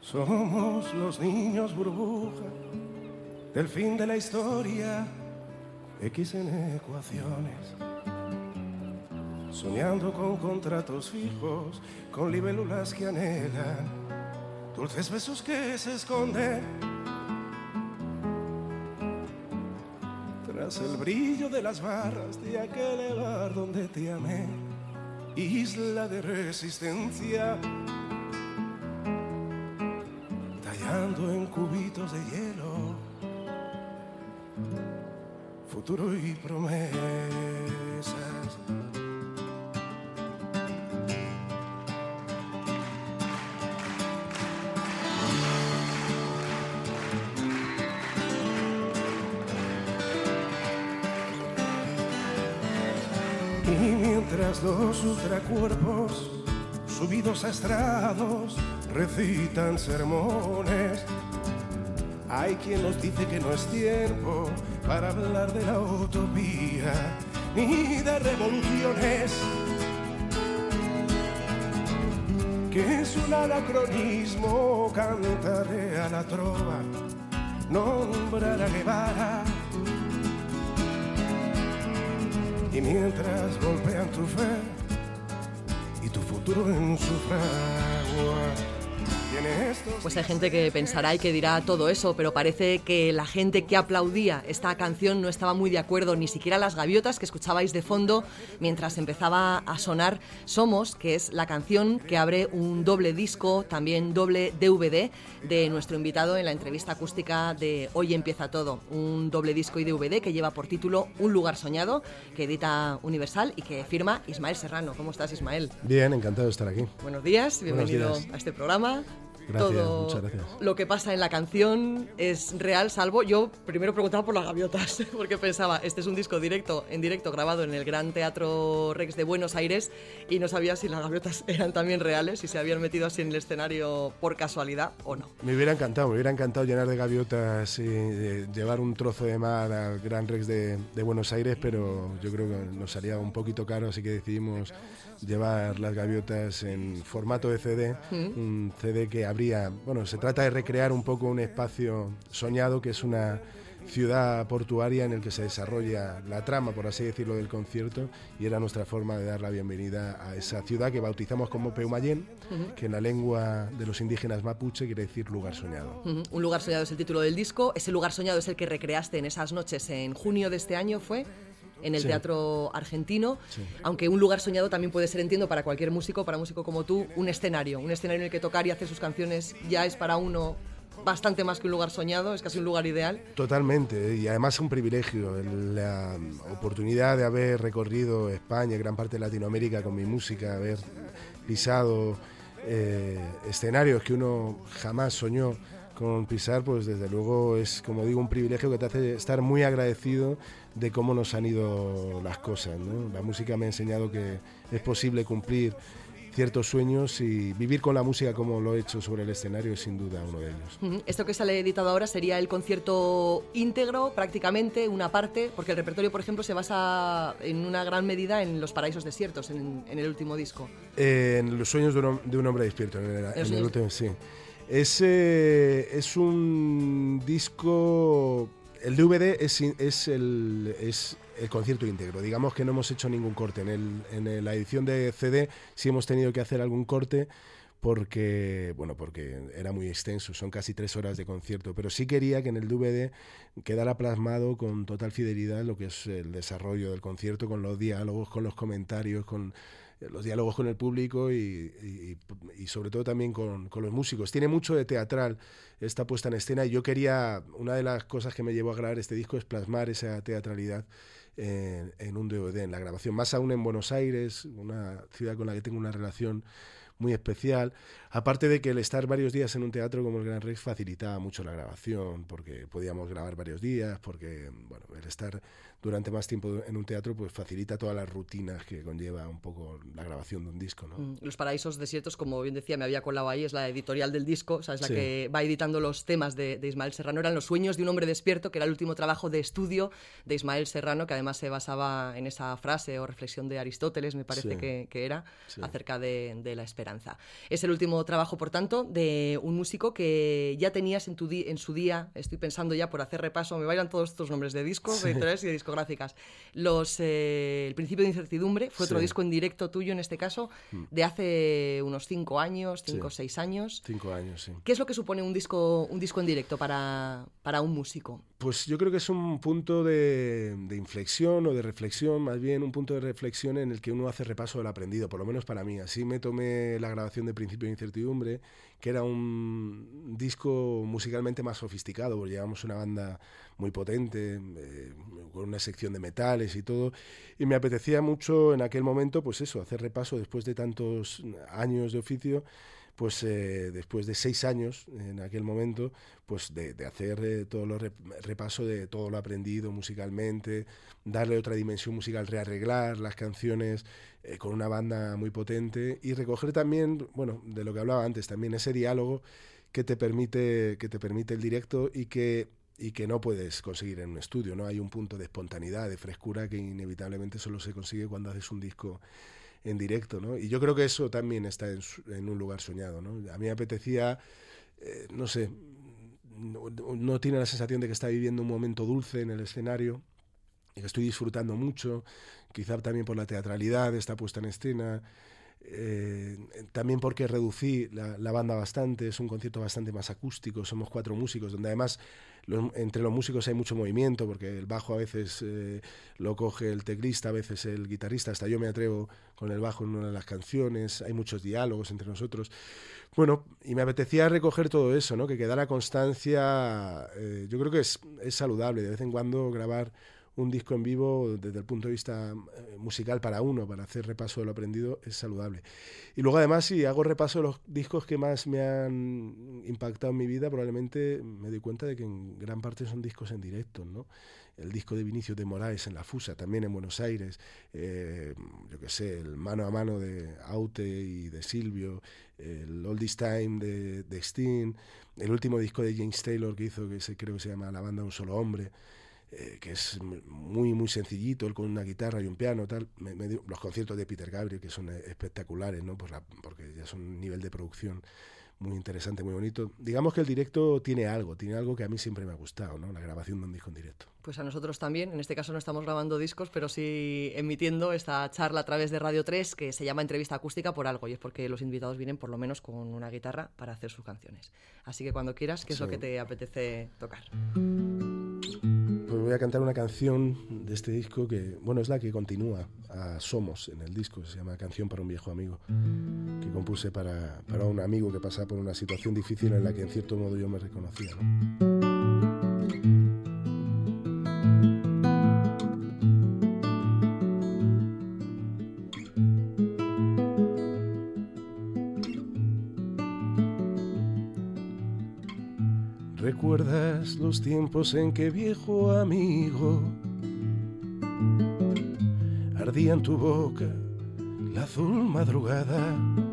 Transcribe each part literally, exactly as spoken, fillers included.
Somos los niños burbuja del fin de la historia, X en ecuaciones, soñando con contratos fijos, con libélulas que anhelan, dulces besos que se esconden tras el brillo de las barras de aquel bar donde te amé, isla de resistencia, tallando en cubitos de hielo, futuro y promesas. Y mientras los ultracuerpos subidos a estrados recitan sermones, hay quien nos dice que no es tiempo para hablar de la utopía ni de revoluciones, que es un anacronismo cantarle a la trova, nombrar a Guevara. Y mientras golpean tu fe y tu futuro en su fragua, pues hay gente que pensará y que dirá todo eso, pero parece que la gente que aplaudía esta canción no estaba muy de acuerdo, ni siquiera las gaviotas que escuchabais de fondo mientras empezaba a sonar Somos, que es la canción que abre un doble disco, también doble D V D, de nuestro invitado en la entrevista acústica de Hoy Empieza Todo. Un doble disco y D V D que lleva por título Un lugar soñado, que edita Universal y que firma Ismael Serrano. ¿Cómo estás, Ismael? Bien, encantado de estar aquí. Buenos días, bienvenido Buenos días. a este programa. Gracias, Todo muchas gracias. Lo que pasa en la canción es real, salvo yo primero preguntaba por las gaviotas, porque pensaba, este es un disco directo, en directo grabado en el Gran Teatro Rex de Buenos Aires, y no sabía si las gaviotas eran también reales, si se habían metido así en el escenario por casualidad o no. Me hubiera encantado, me hubiera encantado llenar de gaviotas y de llevar un trozo de mar al Gran Rex de, de Buenos Aires, pero yo creo que nos salía un poquito caro, así que decidimos llevar las gaviotas en formato de C D, ¿Mm? un C D que habría, bueno, se trata de recrear un poco un espacio soñado que es una ciudad portuaria en el que se desarrolla la trama, por así decirlo, del concierto, y era nuestra forma de dar la bienvenida a esa ciudad que bautizamos como Peumayén, uh-huh. que en la lengua de los indígenas mapuche quiere decir lugar soñado. Uh-huh. Un lugar soñado es el título del disco. Ese lugar soñado es el que recreaste en esas noches en junio de este año, ¿fue? En el sí. Teatro Argentino, sí. Aunque un lugar soñado también puede ser, entiendo, para cualquier músico, para músico como tú, un escenario, un escenario en el que tocar y hacer sus canciones ya es para uno bastante más que un lugar soñado, es casi un lugar ideal. Totalmente, y además es un privilegio, la oportunidad de haber recorrido España, gran parte de Latinoamérica con mi música, haber pisado eh, escenarios que uno jamás soñó con pisar, pues desde luego es, como digo, un privilegio que te hace estar muy agradecido de cómo nos han ido las cosas, ¿no? La música me ha enseñado que es posible cumplir ciertos sueños, y vivir con la música como lo he hecho sobre el escenario es sin duda uno de ellos. Uh-huh. Esto que sale editado ahora sería el concierto íntegro, prácticamente, una parte, porque el repertorio, por ejemplo, se basa en una gran medida en Los Paraísos Desiertos, en, en el último disco. Eh, en Los Sueños de un, de un Hombre Despierto, en el, en el último, sí. Ese es un disco. El D V D es, es, el, es el concierto íntegro. Digamos que no hemos hecho ningún corte. En, el, en la edición de C D sí hemos tenido que hacer algún corte porque, bueno, porque era muy extenso. Son casi tres horas de concierto. Pero sí quería que en el D V D quedara plasmado con total fidelidad lo que es el desarrollo del concierto, con los diálogos, con los comentarios, con los diálogos con el público y, y, y sobre todo también con, con los músicos. Tiene mucho de teatral esta puesta en escena, y yo quería, una de las cosas que me llevó a grabar este disco es plasmar esa teatralidad en, en un D V D, en la grabación, más aún en Buenos Aires, una ciudad con la que tengo una relación muy especial, aparte de que el estar varios días en un teatro como el Gran Rex facilitaba mucho la grabación, porque podíamos grabar varios días, porque bueno, el estar durante más tiempo en un teatro, pues facilita todas las rutinas que conlleva un poco la grabación de un disco, ¿no? Mm, Los Paraísos Desiertos, como bien decía, me había colado ahí, es la editorial del disco, o sea, es la Sí. que va editando los temas de, de Ismael Serrano. Eran Los Sueños de un hombre despierto, que era el último trabajo de estudio de Ismael Serrano, que además se basaba en esa frase o reflexión de Aristóteles, me parece Sí. que, que era, Sí. acerca de, de la esperanza. Es el último trabajo, por tanto, de un músico que ya tenías en, tu di- en su día, estoy pensando ya por hacer repaso, me bailan todos estos nombres de discos, Sí. de editoriales y de discográficas. Los, eh, el Principio de Incertidumbre fue otro Sí. disco en directo tuyo, en este caso, de hace unos cinco años, cinco o Sí. seis años. Cinco años, sí. ¿Qué es lo que supone un disco, un disco en directo para, para un músico? Pues yo creo que es un punto de, de inflexión o de reflexión, más bien un punto de reflexión en el que uno hace repaso del aprendido, por lo menos para mí. Así me tomé la grabación de Principio de Incertidumbre, que era un disco musicalmente más sofisticado, porque llevamos una banda muy potente, eh, con una sección de metales y todo, y me apetecía mucho en aquel momento, pues eso, hacer repaso después de tantos años de oficio, pues eh, después de seis años en aquel momento, pues de, de hacer eh, todo lo rep repaso de todo lo aprendido musicalmente, darle otra dimensión musical, rearreglar las canciones eh, con una banda muy potente y recoger también, bueno, de lo que hablaba antes, también ese diálogo que te permite, que te permite el directo y que y que no puedes conseguir en un estudio, ¿no? Hay un punto de espontaneidad, de frescura que inevitablemente solo se consigue cuando haces un disco en directo, ¿no? Y yo creo que eso también está en, en un lugar soñado, ¿no? A mí me apetecía, eh, no sé, no, no tiene la sensación de que está viviendo un momento dulce en el escenario y que estoy disfrutando mucho, quizá también por la teatralidad de esta puesta en escena, eh, también porque reducí la, la banda bastante, es un concierto bastante más acústico, somos cuatro músicos, donde además los, entre los músicos hay mucho movimiento, porque el bajo a veces eh, lo coge el teclista, a veces el guitarrista, hasta yo me atrevo con el bajo en una de las canciones, hay muchos diálogos entre nosotros. Bueno, y me apetecía recoger todo eso, ¿no? Que quedara constancia, eh, yo creo que es, es saludable de vez en cuando grabar un disco en vivo desde el punto de vista eh, musical para uno, para hacer repaso de lo aprendido, es saludable. Y luego además, si hago repaso de los discos que más me han impactado en mi vida, probablemente me doy cuenta de que en gran parte son discos en directo, ¿no? El disco de Vinicius de Moraes en La Fusa, también en Buenos Aires, eh, yo qué sé, el Mano a Mano de Aute y de Silvio, el All This Time de, de Sting, el último disco de James Taylor que hizo, que se, creo que se llama La Banda de un Solo Hombre, Eh, que es muy muy sencillito, él con una guitarra y un piano, tal. Me, me dio, los conciertos de Peter Gabriel, que son espectaculares, ¿no? Por la, porque ya son un nivel de producción muy interesante, muy bonito. Digamos que el directo tiene algo, tiene algo que a mí siempre me ha gustado, ¿no? La grabación de un disco en directo. Pues a nosotros también, en este caso no estamos grabando discos, pero sí emitiendo esta charla a través de Radio tres, que se llama Entrevista Acústica por algo, y es porque los invitados vienen por lo menos con una guitarra para hacer sus canciones. Así que cuando quieras, ¿qué es sí. lo que te apetece tocar? Pues voy a cantar una canción de este disco que, bueno, es la que continúa a Somos en el disco, se llama Canción para un viejo amigo, que compuse para, para un amigo que pasaba por una situación difícil en la que en cierto modo yo me reconocía, ¿no? ¿Recuerdas los tiempos en que, viejo amigo, ardía en tu boca la azul madrugada?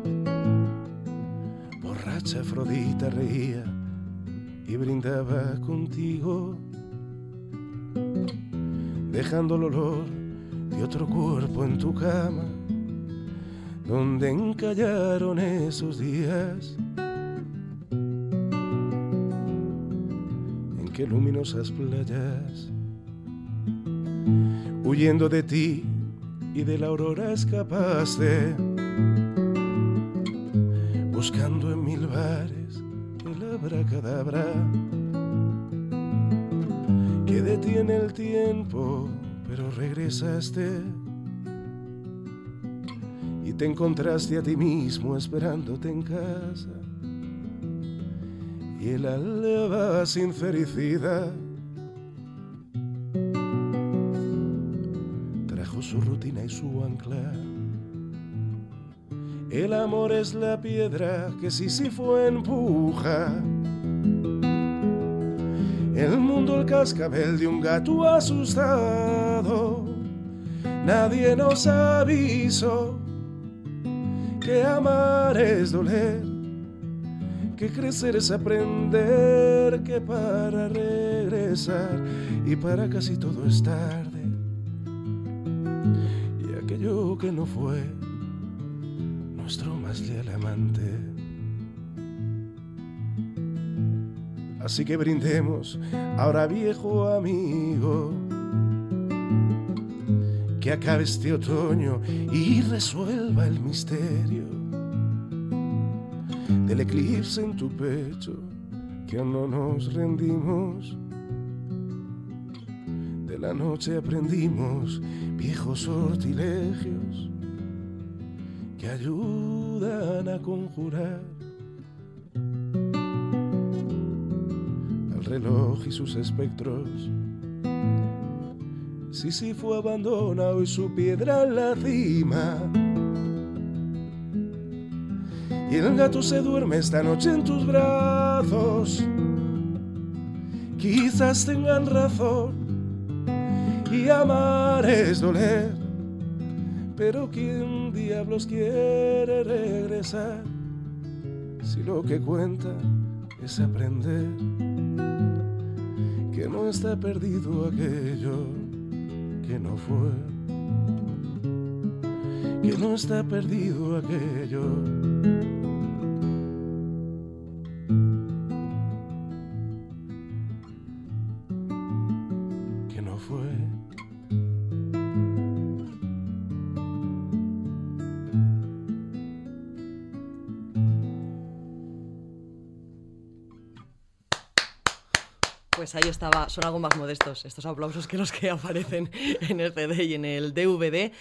Borracha Afrodita reía y brindaba contigo, dejando el olor de otro cuerpo en tu cama, donde encallaron esos días. Que luminosas playas, huyendo de ti y de la aurora escapaste, buscando en mil bares el abracadabra que detiene el tiempo, pero regresaste y te encontraste a ti mismo esperándote en casa. Y el alba sincericida trajo su rutina y su ancla. El amor es la piedra que Sísifo empuja el mundo el cascabel de un gato asustado. Nadie nos avisó que amar es doler, que crecer es aprender, que para regresar y para casi todo es tarde. Y aquello que no fue nuestro más leal amante. Así que brindemos ahora, viejo amigo, que acabe este otoño y resuelva el misterio del eclipse en tu pecho, que aún no nos rendimos. De la noche aprendimos viejos sortilegios que ayudan a conjurar al reloj y sus espectros. Sísifo abandona hoy su piedra en la cima, y el gato se duerme esta noche en tus brazos. Quizás tengan razón y amar es doler, pero ¿quién diablos quiere regresar si lo que cuenta es aprender que no está perdido aquello que no fue, que no está perdido aquello que no fue. Pues ahí estaba, son algo más modestos estos aplausos que los que aparecen en el C D y en el D V D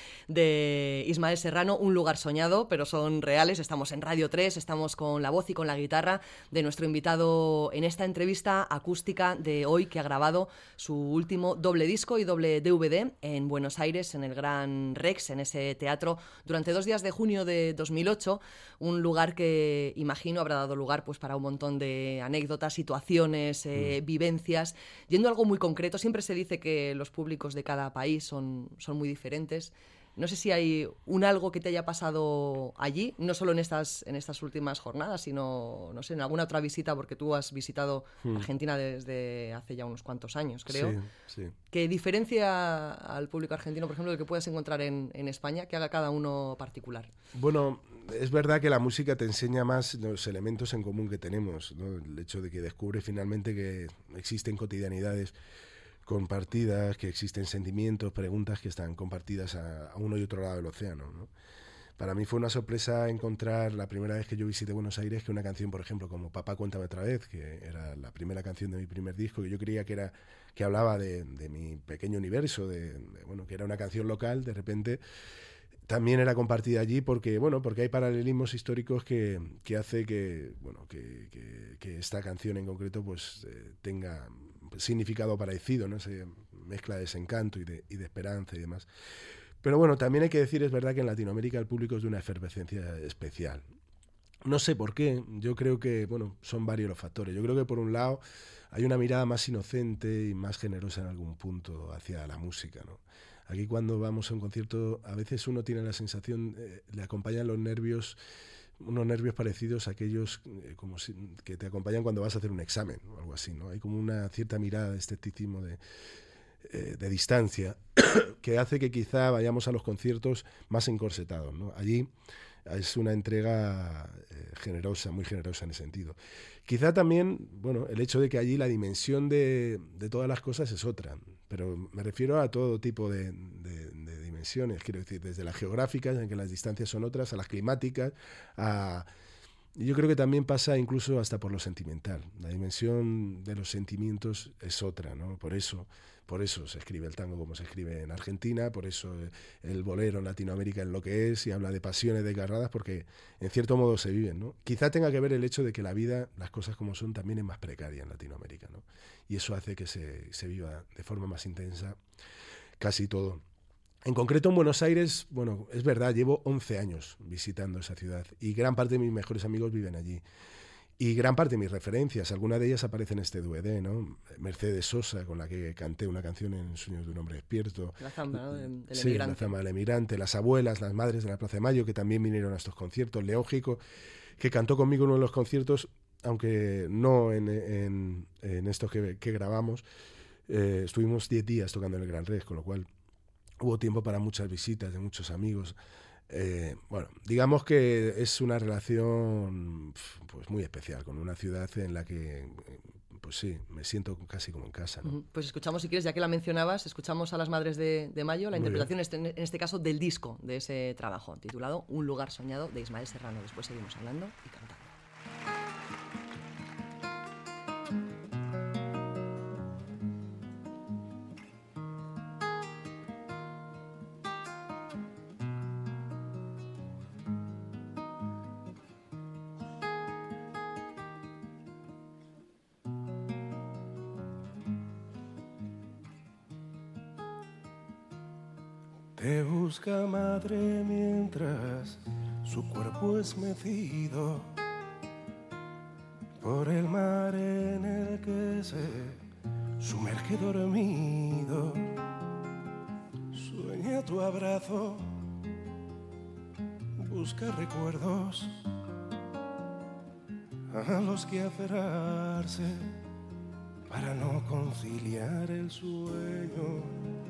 de Ismael Serrano, Un lugar soñado, pero son reales. Estamos en Radio tres, estamos con la voz y con la guitarra de nuestro invitado en esta entrevista acústica de hoy, que ha grabado su último doble disco y doble D V D en Buenos Aires, en el Gran Rex, en ese teatro, durante dos días de junio de dos mil ocho, un lugar que imagino habrá dado lugar pues para un montón de anécdotas, situaciones, eh, mm. vivencias. Yendo a algo muy concreto, siempre se dice que los públicos de cada país son, son muy diferentes. No sé si hay un algo que te haya pasado allí, no solo en estas, en estas últimas jornadas, sino, no sé, en alguna otra visita, porque tú has visitado hmm. Argentina desde hace ya unos cuantos años, creo. Sí, sí. ¿Qué diferencia al público argentino, por ejemplo, del que puedas encontrar en, en España, que haga cada uno particular? Bueno, es verdad que la música te enseña más los elementos en común que tenemos, ¿no? El hecho de que descubres finalmente que existen cotidianidades compartidas, que existen sentimientos, preguntas que están compartidas a, a uno y otro lado del océano, ¿no? Para mí fue una sorpresa encontrar la primera vez que yo visité Buenos Aires que una canción, por ejemplo, como Papá, cuéntame otra vez, que era la primera canción de mi primer disco, que yo creía que era que hablaba de, de mi pequeño universo, de, de, bueno, que era una canción local, de repente también era compartida allí porque, bueno, porque hay paralelismos históricos que, que hace que, bueno, que, que, que esta canción en concreto pues eh, tenga significado parecido, ¿no? Esa mezcla de desencanto y de, y de esperanza y demás. Pero bueno, también hay que decir, es verdad que en Latinoamérica el público es de una efervescencia especial. No sé por qué, yo creo que, bueno, son varios los factores. Yo creo que por un lado hay una mirada más inocente y más generosa en algún punto hacia la música, ¿no? Aquí cuando vamos a un concierto, a veces uno tiene la sensación, eh, le acompañan los nervios, unos nervios parecidos a aquellos eh, como si, que te acompañan cuando vas a hacer un examen o algo así, ¿no? Hay como una cierta mirada de escepticismo, de, eh, de distancia, que hace que quizá vayamos a los conciertos más encorsetados, ¿no? Allí es una entrega eh, generosa, muy generosa en ese sentido. Quizá también, bueno, el hecho de que allí la dimensión de, de todas las cosas es otra, pero me refiero a todo tipo de, de, de dimensiones, quiero decir, desde las geográficas, en que las distancias son otras, a las climáticas, a... Y yo creo que también pasa incluso hasta por lo sentimental. La dimensión de los sentimientos es otra, ¿no? Por eso, por eso se escribe el tango como se escribe en Argentina, por eso el bolero en Latinoamérica es lo que es y habla de pasiones desgarradas porque en cierto modo se viven, ¿no? Quizá tenga que ver el hecho de que la vida, las cosas como son, también es más precaria en Latinoamérica, ¿no? Y eso hace que se, se viva de forma más intensa casi todo. En concreto en Buenos Aires, bueno, es verdad, llevo once años visitando esa ciudad y gran parte de mis mejores amigos viven allí. Y gran parte de mis referencias, algunas de ellas aparecen en este D V D, ¿no? Mercedes Sosa, con la que canté una canción en Sueños de un hombre despierto. La zamba, ¿no? Del, del sí, emigrante. La zamba del emigrante. Las abuelas, las madres de la Plaza de Mayo, que también vinieron a estos conciertos. Leógico, que cantó conmigo en uno de los conciertos, aunque no en, en, en estos que, que grabamos. Eh, estuvimos diez días tocando en el Gran Rex, con lo cual hubo tiempo para muchas visitas de muchos amigos. Eh, bueno, digamos que es una relación pues muy especial con una ciudad en la que, pues sí, me siento casi como en casa, ¿no? Pues escuchamos, si quieres, ya que la mencionabas, escuchamos a las Madres de, de Mayo, la Muy interpretación este, en este caso del disco de ese trabajo, titulado Un lugar soñado, de Ismael Serrano. Después seguimos hablando y cantando. Te busca madre mientras su cuerpo es mecido por el mar en el que se sumerge dormido. Sueña tu abrazo, busca recuerdos a los que aferrarse para no conciliar el sueño.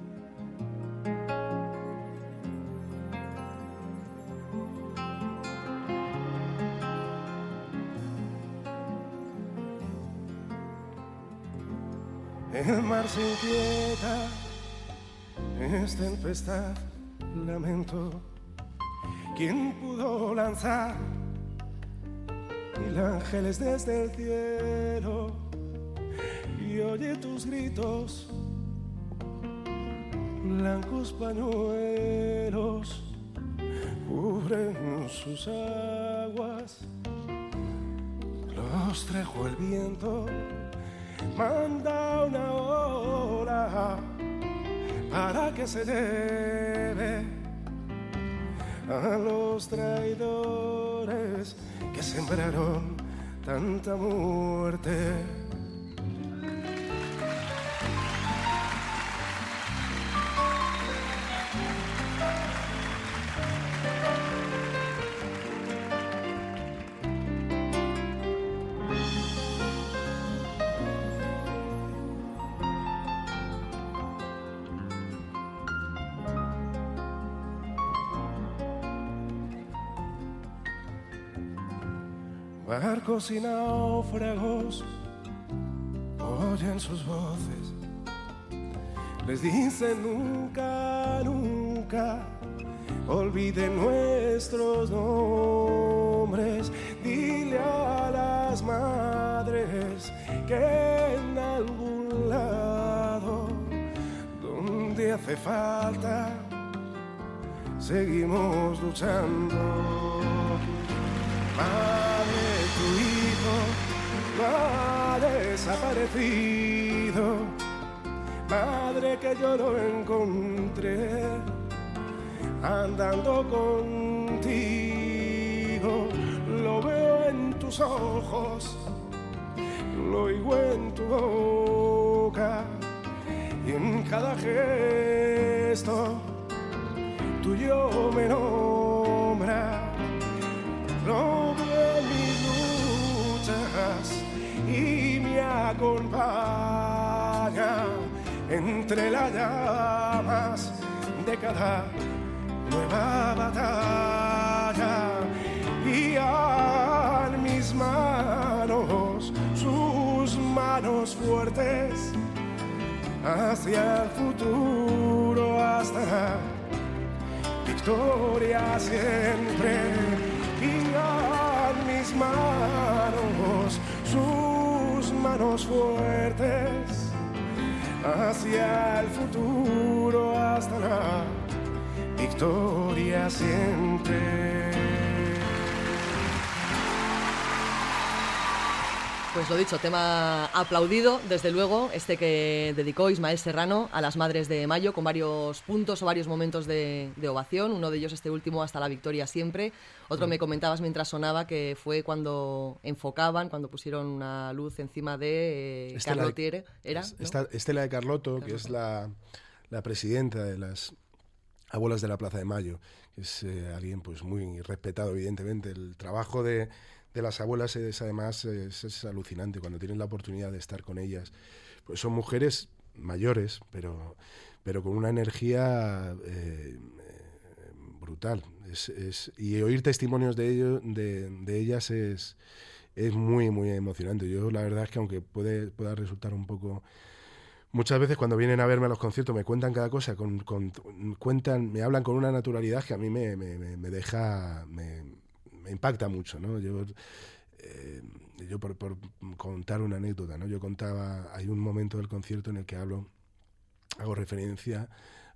El mar se inquieta, es tempestad, lamento. ¿Quién pudo lanzar mil ángeles desde el cielo? Y oye tus gritos, blancos pañuelos cubren sus aguas. Los trajo el viento, manda una ola para que se lleve a los traidores que sembraron tanta muerte. Barcos y náufragos oyen sus voces, les dicen nunca, nunca olviden nuestros nombres. Dile a las madres que en algún lado donde hace falta seguimos luchando. Madre, tu hijo no ha desaparecido. Madre, que yo lo encontré andando contigo. Lo veo en tus ojos, lo oigo en tu boca y en cada gesto tuyo me nombra. Lo veo en mis luchas y me acompaña entre las llamas de cada nueva batalla. Y en mis manos, sus manos fuertes, hacia el futuro, hasta la victoria siempre. Y en mis manos, sus manos fuertes, hacia el futuro, hasta la victoria siempre. Pues lo dicho, tema aplaudido, desde luego, este que dedicó Ismael Serrano a las Madres de Mayo, con varios puntos o varios momentos de, de ovación, uno de ellos este último, hasta la victoria siempre. Otro me comentabas mientras sonaba que fue cuando enfocaban, cuando pusieron una luz encima de eh, Carlotto, de, ¿era? ¿no? Esta, Estela de Carlotto, Carlotto, que es la, la presidenta de las Abuelas de la Plaza de Mayo, que es eh, alguien pues muy respetado, evidentemente. El trabajo de... de las abuelas es además es, es alucinante cuando tienes la oportunidad de estar con ellas. Pues son mujeres mayores, pero, pero con una energía eh, brutal. Es, es, y oír testimonios de, ello, de, de ellas es, es muy, muy emocionante. Yo la verdad es que aunque puede, pueda resultar un poco... Muchas veces cuando vienen a verme a los conciertos me cuentan cada cosa, con, con, cuentan, me hablan con una naturalidad que a mí me, me, me, me deja... Me, me impacta mucho, ¿no? Yo, eh, yo por, por contar una anécdota, ¿no? Yo contaba, hay un momento del concierto en el que hablo, hago referencia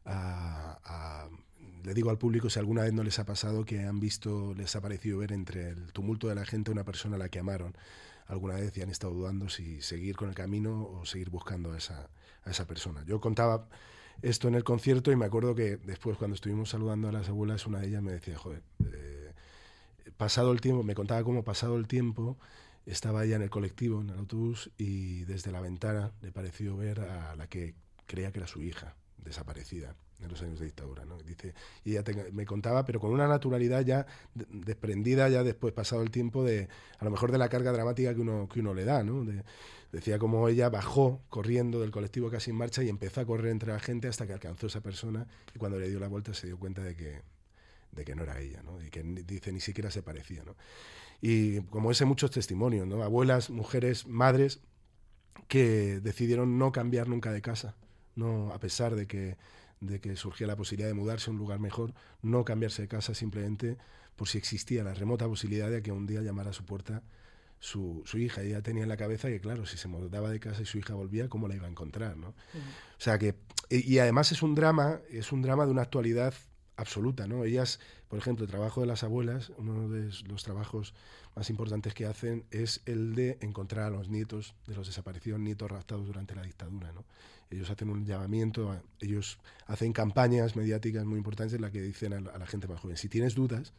a, a, le digo al público si alguna vez no les ha pasado que han visto, les ha parecido ver entre el tumulto de la gente una persona a la que amaron alguna vez y han estado dudando si seguir con el camino o seguir buscando a esa, a esa persona. Yo contaba esto en el concierto y me acuerdo que después cuando estuvimos saludando a las abuelas, una de ellas me decía, joder, eh, pasado el tiempo, me contaba cómo pasado el tiempo, estaba ella en el colectivo, en el autobús, y desde la ventana le pareció ver a la que creía que era su hija, desaparecida en los años de dictadura, ¿no? Dice, y ella te, me contaba, pero con una naturalidad ya de, desprendida, ya después, pasado el tiempo, de a lo mejor de la carga dramática que uno, que uno le da, ¿no? De, decía cómo ella bajó corriendo del colectivo casi en marcha y empezó a correr entre la gente hasta que alcanzó a esa persona, y cuando le dio la vuelta se dio cuenta de que de que no era ella, ¿no? Y que dice ni siquiera se parecía, ¿no? Y como ese muchos testimonios, ¿no? Abuelas, mujeres, madres que decidieron no cambiar nunca de casa, no, a pesar de que, de que surgía la posibilidad de mudarse a un lugar mejor, no cambiarse de casa simplemente por si existía la remota posibilidad de que un día llamara a su puerta su, su hija. Ella tenía en la cabeza que, claro, si se mudaba de casa y su hija volvía, ¿cómo la iba a encontrar, ¿no? Uh-huh. O sea que, y, y además es un drama, es un drama de una actualidad absoluta, ¿no? Ellas, por ejemplo, el trabajo de las abuelas, uno de los trabajos más importantes que hacen es el de encontrar a los nietos de los desaparecidos, nietos raptados durante la dictadura, ¿no? Ellos hacen un llamamiento, a, ellos hacen campañas mediáticas muy importantes en las que dicen a la, a la gente más joven, si tienes dudas,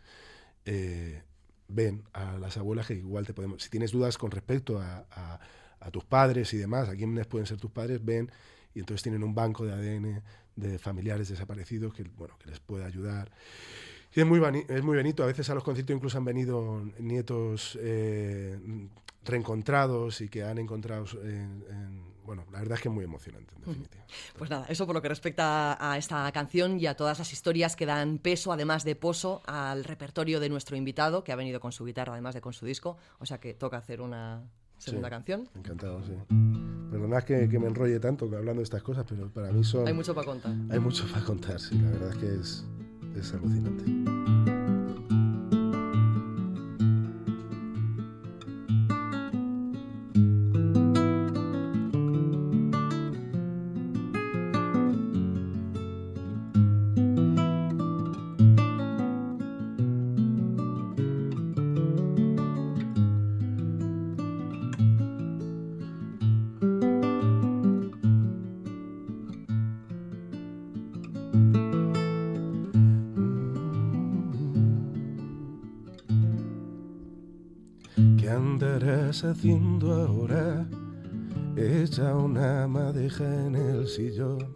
eh, ven a las abuelas que igual te podemos... Si tienes dudas con respecto a, a, a tus padres y demás, a quiénes pueden ser tus padres, ven, y entonces tienen un banco de A D N de familiares desaparecidos que, bueno, que les puede ayudar. Y es muy, es muy bonito. A veces a los conciertos incluso han venido nietos eh, reencontrados y que han encontrado... En, en, bueno, la verdad es que es muy emocionante, en definitiva. Pues nada, eso por lo que respecta a esta canción y a todas las historias que dan peso, además de poso, al repertorio de nuestro invitado, que ha venido con su guitarra, además de con su disco. O sea que toca hacer una segunda sí, canción. Encantado, sí. Perdonad que, que me enrolle tanto hablando de estas cosas, pero para mí son... Hay mucho para contar. Hay mucho para contar, sí. La verdad es que es, es alucinante. ¿Qué andarás haciendo ahora? Echa una madeja en el sillón,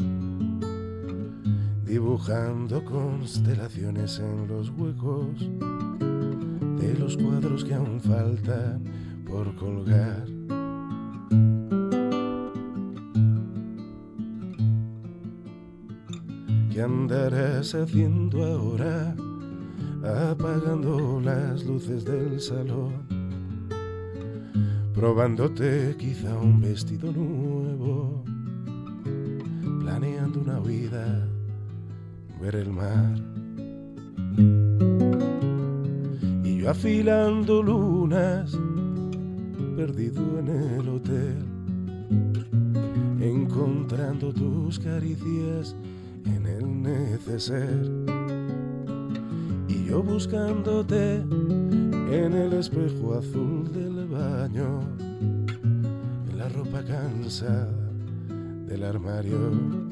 dibujando constelaciones en los huecos de los cuadros que aún faltan por colgar. ¿Qué andarás haciendo ahora? Apagando las luces del salón, probándote quizá un vestido nuevo, planeando una huida, ver el mar. Y yo afilando lunas, perdido en el hotel, encontrando tus caricias en el neceser. Y yo buscándote en el espejo azul del baño, la ropa cansada del armario.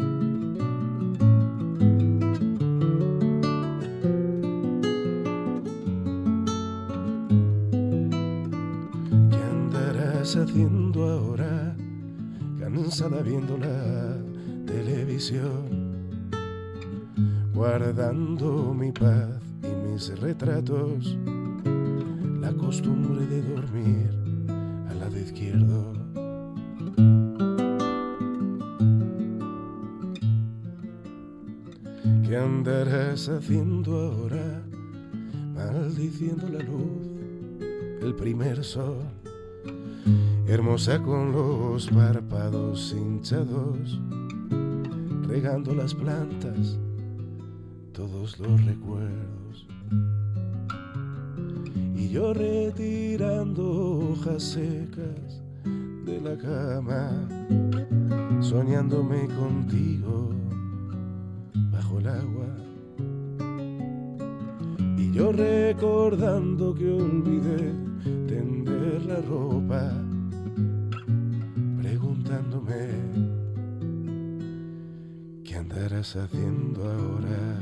¿Qué andarás haciendo ahora, cansada viendo la televisión, guardando mi paz y mis retratos, la costumbre de dormir al lado izquierdo? ¿Qué andarás haciendo ahora, maldiciendo la luz, el primer sol, hermosa con los párpados hinchados, regando las plantas, todos los recuerdos, y yo retirando hojas secas de la cama, soñándome contigo bajo el agua, y yo recordando que olvidé tender la ropa, preguntándome ¿qué andarás haciendo ahora?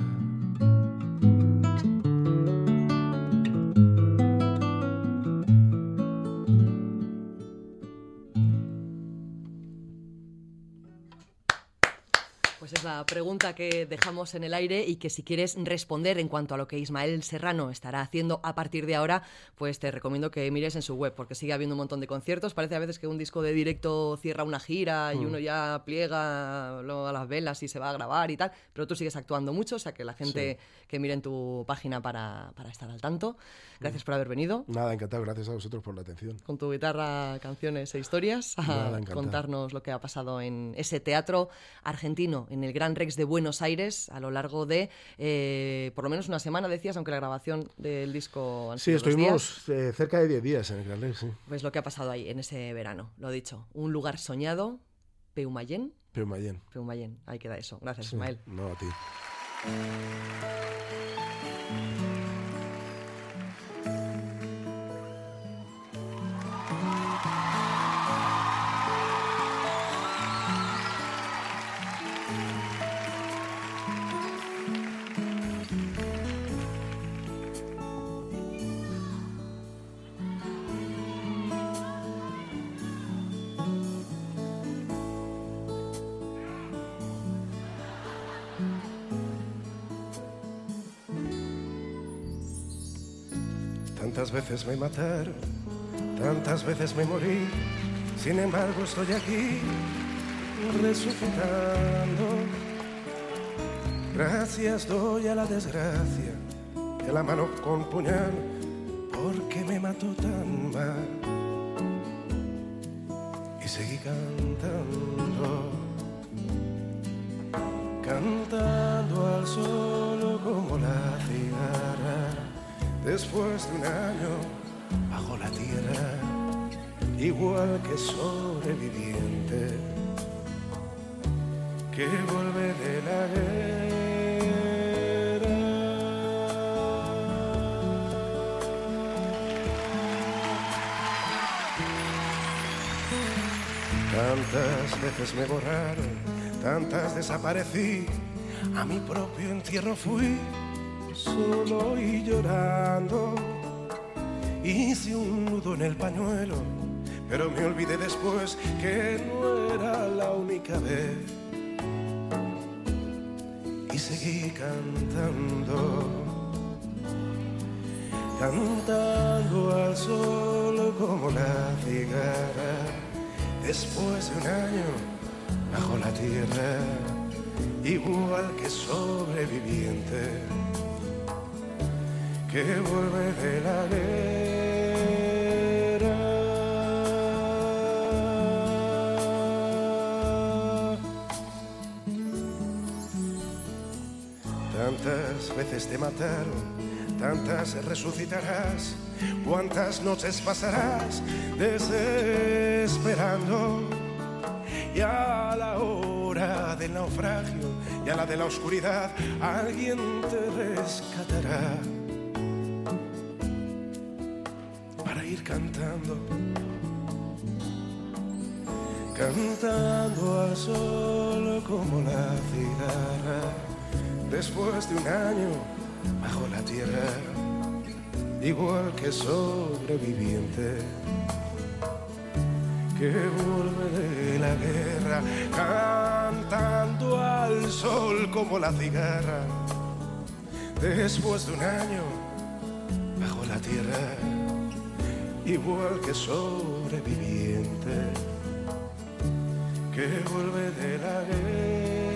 Pues es la pregunta que dejamos en el aire y que si quieres responder en cuanto a lo que Ismael Serrano estará haciendo a partir de ahora, pues te recomiendo que mires en su web, porque sigue habiendo un montón de conciertos. Parece a veces que un disco de directo cierra una gira y mm. uno ya pliega lo, a las velas y se va a grabar y tal, pero tú sigues actuando mucho, o sea que la gente sí. que mire en tu página para, para estar al tanto. Gracias mm. por haber venido. Nada, encantado. Gracias a vosotros por la atención. Con tu guitarra, canciones e historias, a Nada, contarnos lo que ha pasado en ese teatro argentino, en el Gran Rex de Buenos Aires, a lo largo de eh, por lo menos una semana, decías, aunque la grabación del disco han sí, sido estuvimos eh, cerca de diez días en el Gran Rex, sí. Pues lo que ha pasado ahí en ese verano, lo dicho, un lugar soñado, Peumayén. Peumayén. Peumayén, ahí queda eso. Gracias, sí, Ismael. No, a ti. Tantas veces me mataron, tantas veces me morí, sin embargo estoy aquí, resucitando. Gracias doy a la desgracia, y a la mano con puñal, porque me mató tan mal. Y seguí cantando, cantando al sol como la cigarra. Después de un año bajo la tierra, igual que sobreviviente que vuelve de la guerra. Tantas veces me borraron, tantas desaparecí, a mi propio entierro fui solo y llorando. Hice un nudo en el pañuelo, pero me olvidé después que no era la única vez. Y seguí cantando, cantando al sol como la cigarra. Después de un año bajo la tierra, igual que sobreviviente que vuelve de la guerra. Tantas veces te mataron, tantas resucitarás, cuántas noches pasarás desesperando, y a la hora del naufragio y a la de la oscuridad alguien te rescatará. Cantando, cantando al sol como la cigarra, después de un año bajo la tierra, igual que sobreviviente que vuelve de la guerra, cantando al sol como la cigarra, después de un año bajo la tierra, igual que sobreviviente que vuelve de la guerra.